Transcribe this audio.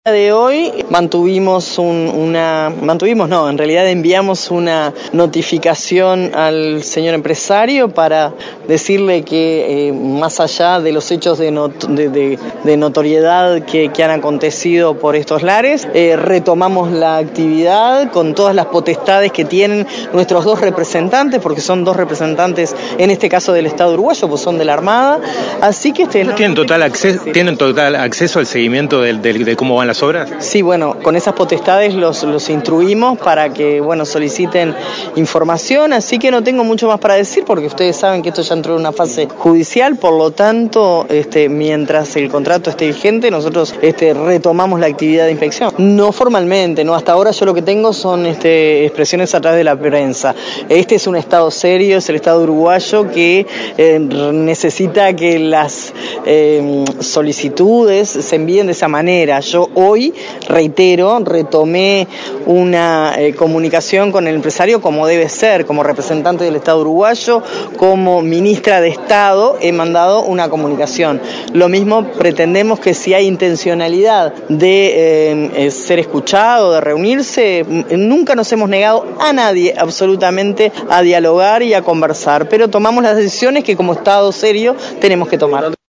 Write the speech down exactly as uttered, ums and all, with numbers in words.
De hoy mantuvimos un, una, mantuvimos no, en realidad enviamos una notificación al señor empresario para decirle que eh, más allá de los hechos de, not, de, de, de notoriedad que, que han acontecido por estos lares, eh, retomamos la actividad con todas las potestades que tienen nuestros dos representantes, porque son dos representantes en este caso del Estado uruguayo, pues son de la Armada, así que este, no, ¿tienen, total acceso, ¿tienen total acceso al seguimiento de, de, de cómo van las obras? Sí, bueno, con esas potestades los, los instruimos para que, bueno, soliciten información, así que no tengo mucho más para decir porque ustedes saben que esto ya entró en una fase judicial, por lo tanto, este, mientras el contrato esté vigente, nosotros este, retomamos la actividad de inspección. No formalmente, no, hasta ahora yo lo que tengo son este, expresiones a través de la prensa. Este es un Estado serio, es el Estado uruguayo que eh, necesita que las eh, solicitudes se envíen de esa manera. Yo hoy reitero, retomé una eh, comunicación con el empresario como debe ser, como representante del Estado uruguayo, como ministra de Estado, he mandado una comunicación. Lo mismo pretendemos que si hay intencionalidad de eh, ser escuchado, de reunirse, nunca nos hemos negado a nadie absolutamente a dialogar y a conversar, pero tomamos las decisiones que como Estado serio tenemos que tomar.